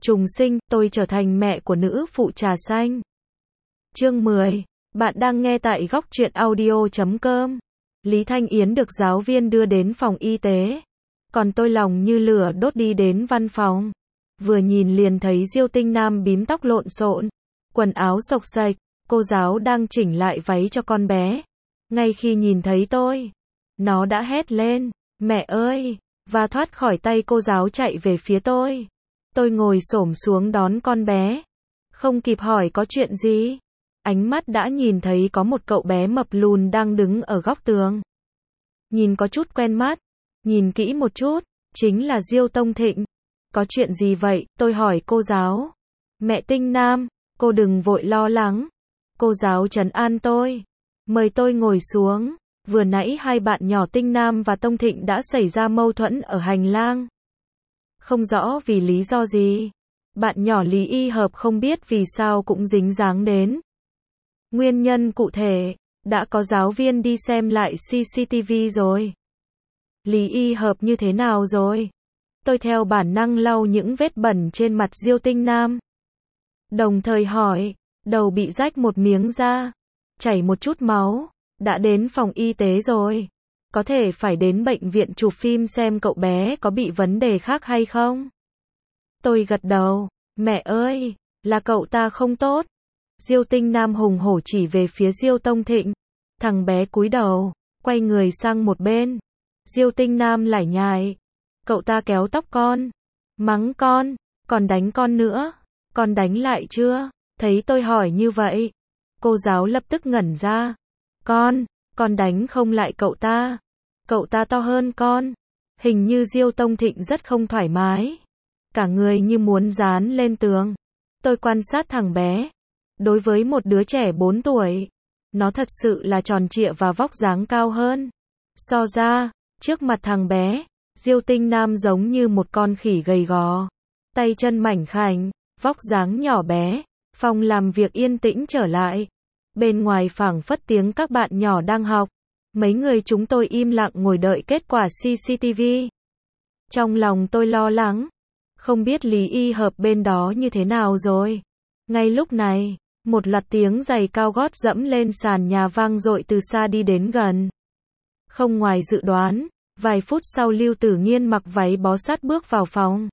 Trùng sinh, tôi trở thành mẹ của nữ phụ trà xanh. Chương 10. Bạn đang nghe tại góc truyện audio.com. Lý Thanh Yến được giáo viên đưa đến phòng y tế. Còn tôi lòng như lửa đốt đi đến văn phòng. Vừa nhìn liền thấy Diêu Tinh Nam bím tóc lộn xộn, quần áo xộc xệch, cô giáo đang chỉnh lại váy cho con bé. Ngay khi nhìn thấy tôi, nó đã hét lên, mẹ ơi, và thoát khỏi tay cô giáo chạy về phía tôi. Tôi ngồi xổm xuống đón con bé. Không kịp hỏi có chuyện gì. Ánh mắt đã nhìn thấy có một cậu bé mập lùn đang đứng ở góc tường. Nhìn có chút quen mắt. Nhìn kỹ một chút, chính là Diêu Tông Thịnh. Có chuyện gì vậy? Tôi hỏi cô giáo. Mẹ Tinh Nam, cô đừng vội lo lắng. Cô giáo trấn an tôi. Mời tôi ngồi xuống. Vừa nãy hai bạn nhỏ Tinh Nam và Tông Thịnh đã xảy ra mâu thuẫn ở hành lang. Không rõ vì lý do gì. Bạn nhỏ Lý Y Hợp không biết vì sao cũng dính dáng đến. Nguyên nhân cụ thể, đã có giáo viên đi xem lại CCTV rồi. Lý Y Hợp như thế nào rồi? Tôi theo bản năng lau những vết bẩn trên mặt Diêu Tinh Nam. Đồng thời hỏi, đầu bị rách một miếng da, chảy một chút máu, đã đến phòng y tế rồi. Có thể phải đến bệnh viện chụp phim xem cậu bé có bị vấn đề khác hay không? Tôi gật đầu, mẹ ơi, là cậu ta không tốt. Diêu Tinh Nam hùng hổ chỉ về phía Diêu Tông Thịnh. Thằng bé cúi đầu, quay người sang một bên. Diêu Tinh Nam lải nhải. Cậu ta kéo tóc con, mắng con, còn đánh con nữa. Con đánh lại chưa? Thấy tôi hỏi như vậy, cô giáo lập tức ngẩn ra. Con đánh không lại cậu ta. Cậu ta to hơn con. Hình như Diêu Tông Thịnh rất không thoải mái. Cả người như muốn dán lên tường. Tôi quan sát thằng bé. Đối với một đứa trẻ 4 tuổi, nó thật sự là tròn trịa và vóc dáng cao hơn. So ra, trước mặt thằng bé, Diêu Tinh Nam giống như một con khỉ gầy gò. Tay chân mảnh khảnh, vóc dáng nhỏ bé. Phòng làm việc yên tĩnh trở lại. Bên ngoài phảng phất tiếng các bạn nhỏ đang học. Mấy người chúng tôi im lặng ngồi đợi kết quả CCTV. Trong lòng tôi lo lắng. Không biết Lý Y Hợp bên đó như thế nào rồi. Ngay lúc này, một loạt tiếng giày cao gót dẫm lên sàn nhà vang dội từ xa đi đến gần. Không ngoài dự đoán, vài phút sau Lưu Tử Nghiên mặc váy bó sát bước vào phòng.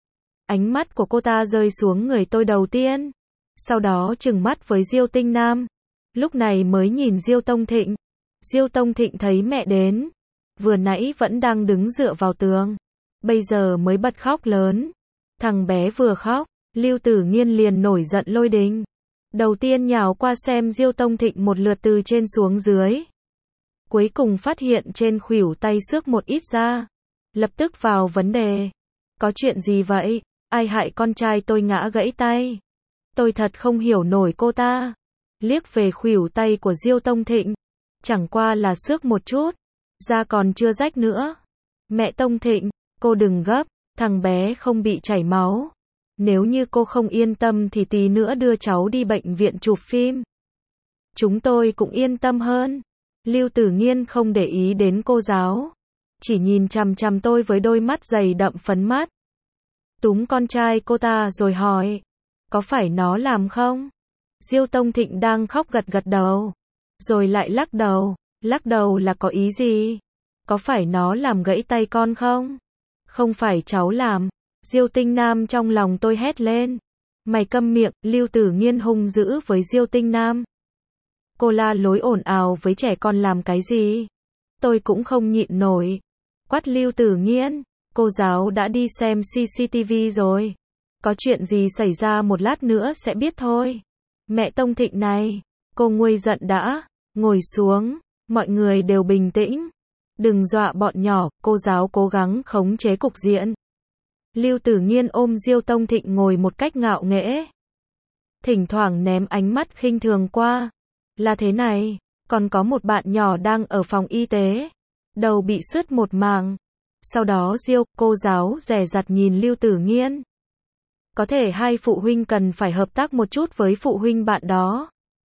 Ánh mắt của cô ta rơi xuống người tôi đầu tiên. Sau đó trừng mắt với Diêu Tinh Nam. Lúc này mới nhìn Diêu Tông Thịnh. Diêu Tông Thịnh thấy mẹ đến. Vừa nãy vẫn đang đứng dựa vào tường. Bây giờ mới bật khóc lớn. Thằng bé vừa khóc, Lưu Tử Nghiên liền nổi giận lôi đình. Đầu tiên nhào qua xem Diêu Tông Thịnh một lượt từ trên xuống dưới. Cuối cùng phát hiện trên khuỷu tay xước một ít da. Lập tức vào vấn đề. Có chuyện gì vậy? Ai hại con trai tôi ngã gãy tay? Tôi thật không hiểu nổi cô ta. Liếc về khuỷu tay của Diêu Tông Thịnh. Chẳng qua là xước một chút. Da còn chưa rách nữa. Mẹ Tông Thịnh, cô đừng gấp. Thằng bé không bị chảy máu. Nếu như cô không yên tâm thì tí nữa đưa cháu đi bệnh viện chụp phim. Chúng tôi cũng yên tâm hơn. Lưu Tử Nghiên không để ý đến cô giáo. Chỉ nhìn chằm chằm tôi với đôi mắt dày đậm phấn mắt. Túm con trai cô ta rồi hỏi. Có phải nó làm không? Diêu Tông Thịnh đang khóc gật gật đầu. Rồi lại lắc đầu. Lắc đầu là có ý gì? Có phải nó làm gãy tay con không? Không phải cháu làm. Diêu Tinh Nam trong lòng tôi hét lên. Mày câm miệng, Lưu Tử Nghiên hung dữ với Diêu Tinh Nam. Cô la lối ồn ào với trẻ con làm cái gì? Tôi cũng không nhịn nổi. Quát Lưu Tử Nghiên, cô giáo đã đi xem CCTV rồi. Có chuyện gì xảy ra một lát nữa sẽ biết thôi. Mẹ Tông Thịnh này, cô nguôi giận đã, ngồi xuống, mọi người đều bình tĩnh. Đừng dọa bọn nhỏ, cô giáo cố gắng khống chế cục diện. Lưu Tử Nghiên ôm Diêu Tông Thịnh ngồi một cách ngạo nghễ. Thỉnh thoảng ném ánh mắt khinh thường qua. Là thế này, còn có một bạn nhỏ đang ở phòng y tế. Đầu bị sứt một mảng. Sau đó Diêu, cô giáo dè dặt nhìn Lưu Tử Nghiên. Có thể hai phụ huynh cần phải hợp tác một chút với phụ huynh bạn đó.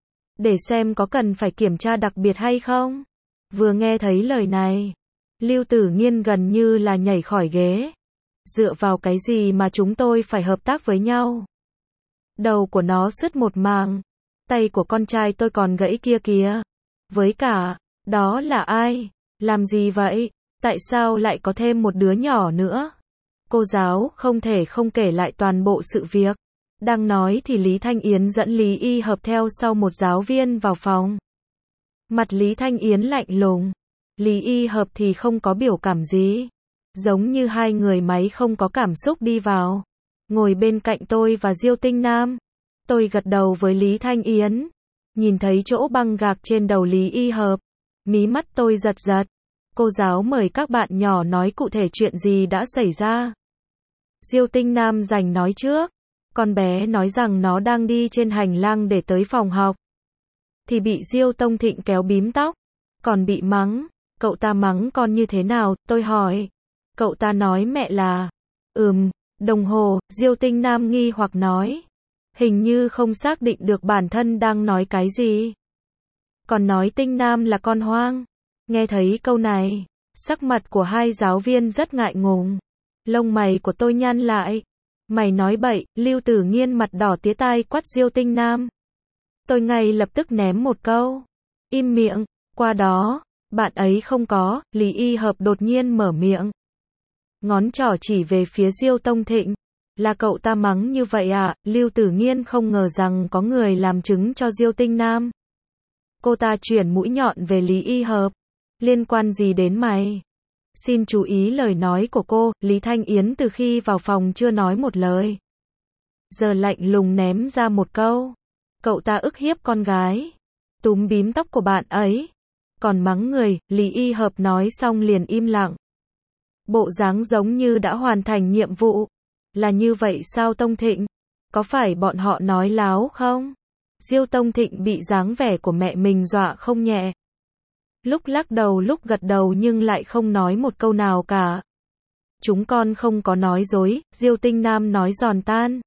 Để xem có cần phải kiểm tra đặc biệt hay không. Vừa nghe thấy lời này, Lưu Tử Nghiên gần như là nhảy khỏi ghế. Dựa vào cái gì mà chúng tôi phải hợp tác với nhau? Đầu của nó sứt một màng. Tay của con trai tôi còn gãy kia kìa. Với cả, đó là ai? Làm gì vậy? Tại sao lại có thêm một đứa nhỏ nữa? Cô giáo không thể không kể lại toàn bộ sự việc. Đang nói thì Lý Thanh Yến dẫn Lý Y Hợp theo sau một giáo viên vào phòng. Mặt Lý Thanh Yến lạnh lùng. Lý Y Hợp thì không có biểu cảm gì. Giống như hai người máy không có cảm xúc đi vào. Ngồi bên cạnh tôi và Diêu Tinh Nam. Tôi gật đầu với Lý Thanh Yến. Nhìn thấy chỗ băng gạc trên đầu Lý Y Hợp. Mí mắt tôi giật giật. Cô giáo mời các bạn nhỏ nói cụ thể chuyện gì đã xảy ra. Diêu Tinh Nam giành nói trước. Con bé nói rằng nó đang đi trên hành lang để tới phòng học. Thì bị Diêu Tông Thịnh kéo bím tóc. Còn bị mắng. Cậu ta mắng con như thế nào? Tôi hỏi. Cậu ta nói mẹ là. Đồng hồ. Diêu Tinh Nam nghi hoặc nói. Hình như không xác định được bản thân đang nói cái gì. Còn nói Tinh Nam là con hoang. Nghe thấy câu này, sắc mặt của hai giáo viên rất ngại ngùng. Lông mày của tôi nhăn lại. Mày nói bậy. Lưu Tử Nghiên mặt đỏ tía tai quát Diêu Tinh Nam. Tôi ngay lập tức ném một câu. Im miệng. Qua đó, bạn ấy không có. Lý Y Hợp đột nhiên mở miệng. Ngón trỏ chỉ về phía Diêu Tông Thịnh. Là cậu ta mắng như vậy à? Lưu Tử Nghiên không ngờ rằng có người làm chứng cho Diêu Tinh Nam. Cô ta chuyển mũi nhọn về Lý Y Hợp. Liên quan gì đến mày? Xin chú ý lời nói của cô. Lý Thanh Yến từ khi vào phòng chưa nói một lời. Giờ lạnh lùng ném ra một câu. Cậu ta ức hiếp con gái. Túm bím tóc của bạn ấy. Còn mắng người. Lý Y Hợp nói xong liền im lặng. Bộ dáng giống như đã hoàn thành nhiệm vụ. Là như vậy sao Tông Thịnh? Có phải bọn họ nói láo không? Diêu Tông Thịnh bị dáng vẻ của mẹ mình dọa không nhẹ. Lúc lắc đầu lúc gật đầu nhưng lại không nói một câu nào cả. Chúng con không có nói dối. Diêu Tinh Nam nói giòn tan.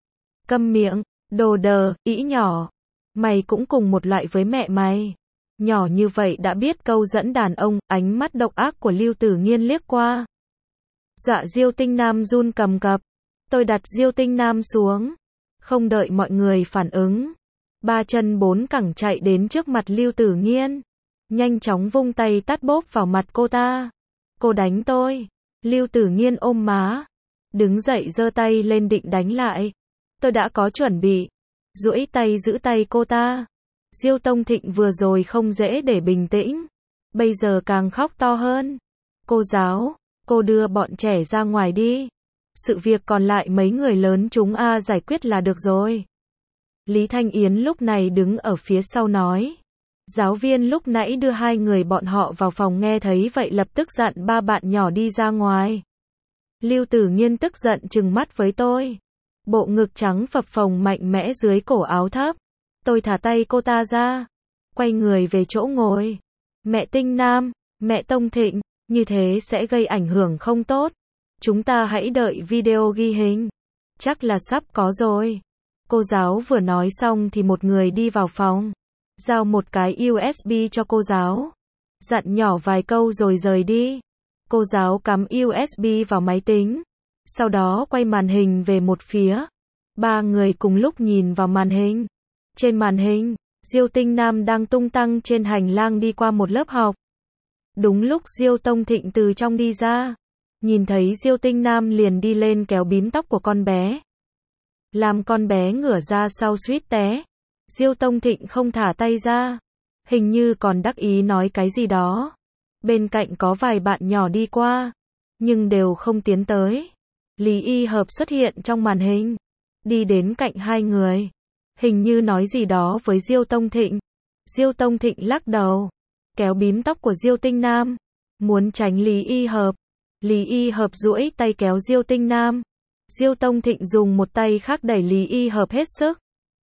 Câm miệng, đồ đờ, ĩ nhỏ. Mày cũng cùng một loại với mẹ mày. Nhỏ như vậy đã biết câu dẫn đàn ông. Ánh mắt độc ác của Lưu Tử Nghiên liếc qua. Dọa Diêu Tinh Nam run cầm cập. Tôi đặt Diêu Tinh Nam xuống. Không đợi mọi người phản ứng. Ba chân bốn cẳng chạy đến trước mặt Lưu Tử Nghiên. Nhanh chóng vung tay tát bốp vào mặt cô ta. Cô đánh tôi. Lưu Tử Nghiên ôm má. Đứng dậy giơ tay lên định đánh lại. Tôi đã có chuẩn bị. Duỗi tay giữ tay cô ta. Diêu Tông Thịnh vừa rồi không dễ để bình tĩnh. Bây giờ càng khóc to hơn. Cô giáo, cô đưa bọn trẻ ra ngoài đi. Sự việc còn lại mấy người lớn chúng giải quyết là được rồi. Lý Thanh Yến lúc này đứng ở phía sau nói. Giáo viên lúc nãy đưa hai người bọn họ vào phòng nghe thấy vậy lập tức dặn ba bạn nhỏ đi ra ngoài. Lưu Tử Nghiên tức giận trừng mắt với tôi. Bộ ngực trắng phập phồng mạnh mẽ dưới cổ áo thấp. Tôi thả tay cô ta ra. Quay người về chỗ ngồi. Mẹ Tinh Nam, mẹ Tông Thịnh, như thế sẽ gây ảnh hưởng không tốt. Chúng ta hãy đợi video ghi hình. Chắc là sắp có rồi. Cô giáo vừa nói xong thì một người đi vào phòng. Giao một cái USB cho cô giáo. Dặn nhỏ vài câu rồi rời đi. Cô giáo cắm USB vào máy tính. Sau đó quay màn hình về một phía. Ba người cùng lúc nhìn vào màn hình. Trên màn hình, Diêu Tinh Nam đang tung tăng trên hành lang đi qua một lớp học. Đúng lúc Diêu Tông Thịnh từ trong đi ra. Nhìn thấy Diêu Tinh Nam liền đi lên kéo bím tóc của con bé. Làm con bé ngửa ra sau suýt té. Diêu Tông Thịnh không thả tay ra. Hình như còn đắc ý nói cái gì đó. Bên cạnh có vài bạn nhỏ đi qua. Nhưng đều không tiến tới. Lý Y Hợp xuất hiện trong màn hình. Đi đến cạnh hai người. Hình như nói gì đó với Diêu Tông Thịnh. Diêu Tông Thịnh lắc đầu. Kéo bím tóc của Diêu Tinh Nam. Muốn tránh Lý Y Hợp. Lý Y Hợp duỗi tay kéo Diêu Tinh Nam. Diêu Tông Thịnh dùng một tay khác đẩy Lý Y Hợp hết sức.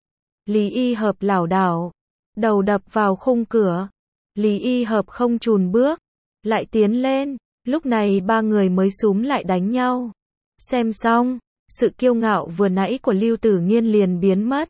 Lý Y Hợp lảo đảo. Đầu đập vào khung cửa. Lý Y Hợp không chùn bước. Lại tiến lên. Lúc này ba người mới xúm lại đánh nhau. Xem xong, sự kiêu ngạo vừa nãy của Lưu Tử Nghiên liền biến mất.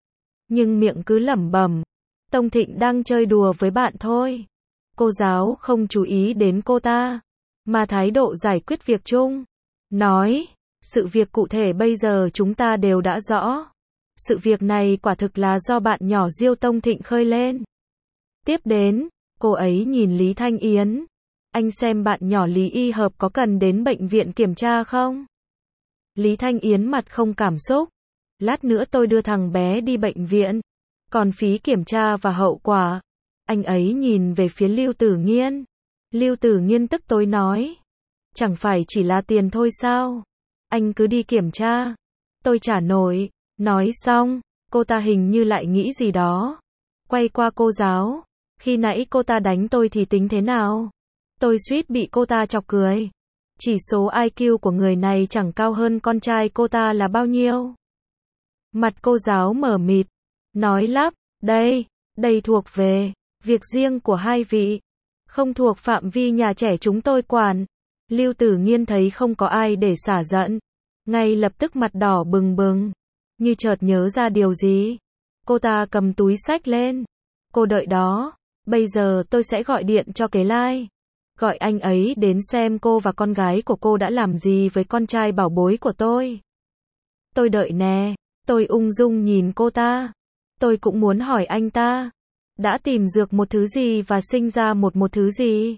Nhưng miệng cứ lẩm bẩm. Tông Thịnh đang chơi đùa với bạn thôi. Cô giáo không chú ý đến cô ta. Mà thái độ giải quyết việc chung. nói, sự việc cụ thể bây giờ chúng ta đều đã rõ. Sự việc này quả thực là do bạn nhỏ Diêu Tông Thịnh khơi lên. Tiếp đến, cô ấy nhìn Lý Thanh Yến. Anh xem bạn nhỏ Lý Y Hợp có cần đến bệnh viện kiểm tra không? Lý Thanh Yến mặt không cảm xúc. Lát nữa tôi đưa thằng bé đi bệnh viện. Còn phí kiểm tra và hậu quả. Anh ấy nhìn về phía Lưu Tử Nghiên. Lưu Tử Nghiên tức tối nói. Chẳng phải chỉ là tiền thôi sao? Anh cứ đi kiểm tra. Tôi trả nổi. Nói xong, cô ta hình như lại nghĩ gì đó. Quay qua cô giáo. Khi nãy cô ta đánh tôi thì tính thế nào? Tôi suýt bị cô ta chọc cười. Chỉ số IQ của người này chẳng cao hơn con trai cô ta là bao nhiêu. Mặt cô giáo mờ mịt. Nói lắp, đây thuộc về việc riêng của hai vị. Không thuộc phạm vi nhà trẻ chúng tôi quản. Lưu Tử Nghiên thấy không có ai để xả giận. Ngay lập tức mặt đỏ bừng bừng. Như chợt nhớ ra điều gì. Cô ta cầm túi xách lên. Cô đợi đó. Bây giờ tôi sẽ gọi điện cho Kế Lai. Gọi anh ấy đến xem cô và con gái của cô đã làm gì với con trai bảo bối của tôi. Tôi đợi nè. Tôi ung dung nhìn cô ta. Tôi cũng muốn hỏi anh ta. Đã tìm dược một thứ gì và sinh ra một thứ gì?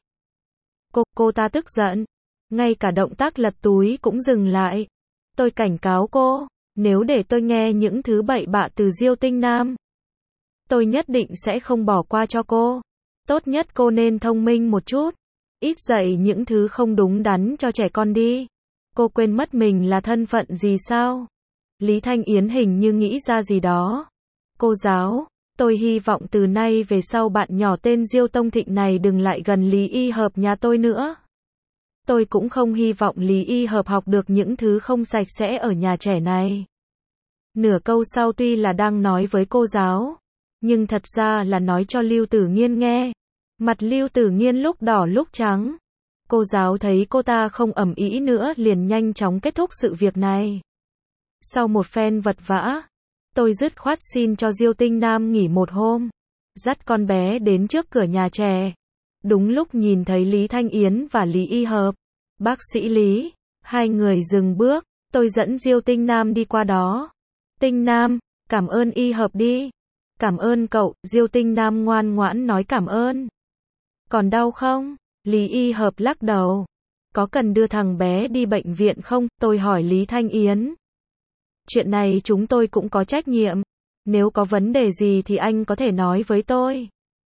Cô ta tức giận. Ngay cả động tác lật túi cũng dừng lại. Tôi cảnh cáo cô. Nếu để tôi nghe những thứ bậy bạ từ Diêu Tinh Nam, tôi nhất định sẽ không bỏ qua cho cô. Tốt nhất cô nên thông minh một chút. Ít dạy những thứ không đúng đắn cho trẻ con đi. Cô quên mất mình là thân phận gì sao? Lý Thanh Yến hình như nghĩ ra gì đó. Cô giáo, tôi hy vọng từ nay về sau bạn nhỏ tên Diêu Tông Thịnh này đừng lại gần Lý Y Hợp nhà tôi nữa. Tôi cũng không hy vọng Lý Y Hợp học được những thứ không sạch sẽ ở nhà trẻ này. Nửa câu sau tuy là đang nói với cô giáo, nhưng thật ra là nói cho Lưu Tử Nghiên nghe. Mặt Lưu Tử Nghiên lúc đỏ lúc trắng. Cô giáo thấy cô ta không ầm ĩ nữa liền nhanh chóng kết thúc sự việc này. Sau một phen vật vã, tôi dứt khoát xin cho Diêu Tinh Nam nghỉ một hôm. Dắt con bé đến trước cửa nhà trẻ. Đúng lúc nhìn thấy Lý Thanh Yến và Lý Y Hợp. Bác sĩ Lý, hai người dừng bước, tôi dẫn Diêu Tinh Nam đi qua đó. Tinh Nam, cảm ơn Y Hợp đi. Cảm ơn cậu, Diêu Tinh Nam ngoan ngoãn nói cảm ơn. Còn đau không? Lý Y Hợp lắc đầu. Có cần đưa thằng bé đi bệnh viện không? Tôi hỏi Lý Thanh Yến. Chuyện này chúng tôi cũng có trách nhiệm. Nếu có vấn đề gì thì anh có thể nói với tôi.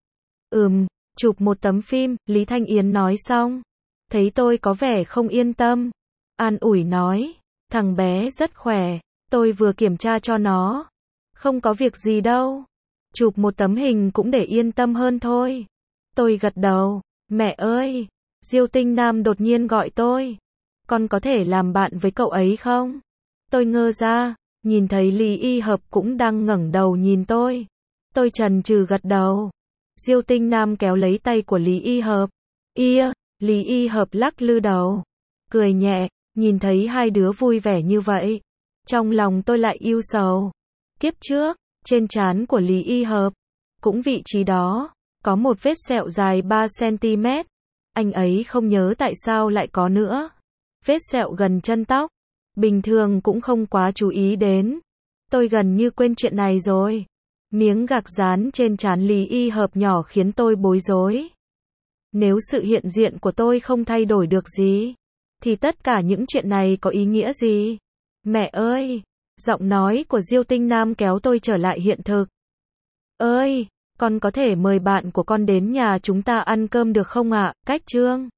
Chụp một tấm phim, Lý Thanh Yến nói xong. Thấy tôi có vẻ không yên tâm. An ủi nói, thằng bé rất khỏe. Tôi vừa kiểm tra cho nó. Không có việc gì đâu. Chụp một tấm hình cũng để yên tâm hơn thôi. Tôi gật đầu. Mẹ ơi! Diêu Tinh Nam đột nhiên gọi tôi. Con có thể làm bạn với cậu ấy không? Tôi ngơ ra, nhìn thấy Lý Y Hợp cũng đang ngẩng đầu nhìn tôi. Tôi chần chừ gật đầu. Diêu Tinh Nam kéo lấy tay của Lý Y Hợp. Lý Y Hợp lắc lư đầu. Cười nhẹ, nhìn thấy hai đứa vui vẻ như vậy. Trong lòng tôi lại ưu sầu. Kiếp trước, trên trán của Lý Y Hợp, cũng vị trí đó, có một vết sẹo dài 3 cm. Anh ấy không nhớ tại sao lại có nữa. Vết sẹo gần chân tóc. Bình thường cũng không quá chú ý đến. Tôi gần như quên chuyện này rồi. Miếng gạc dán trên trán Lý Y Hợp nhỏ khiến tôi bối rối. Nếu sự hiện diện của tôi không thay đổi được gì, thì tất cả những chuyện này có ý nghĩa gì? Mẹ ơi! Giọng nói của Diêu Tinh Nam kéo tôi trở lại hiện thực. Ơi! Con có thể mời bạn của con đến nhà chúng ta ăn cơm được không ạ? Cách Trương.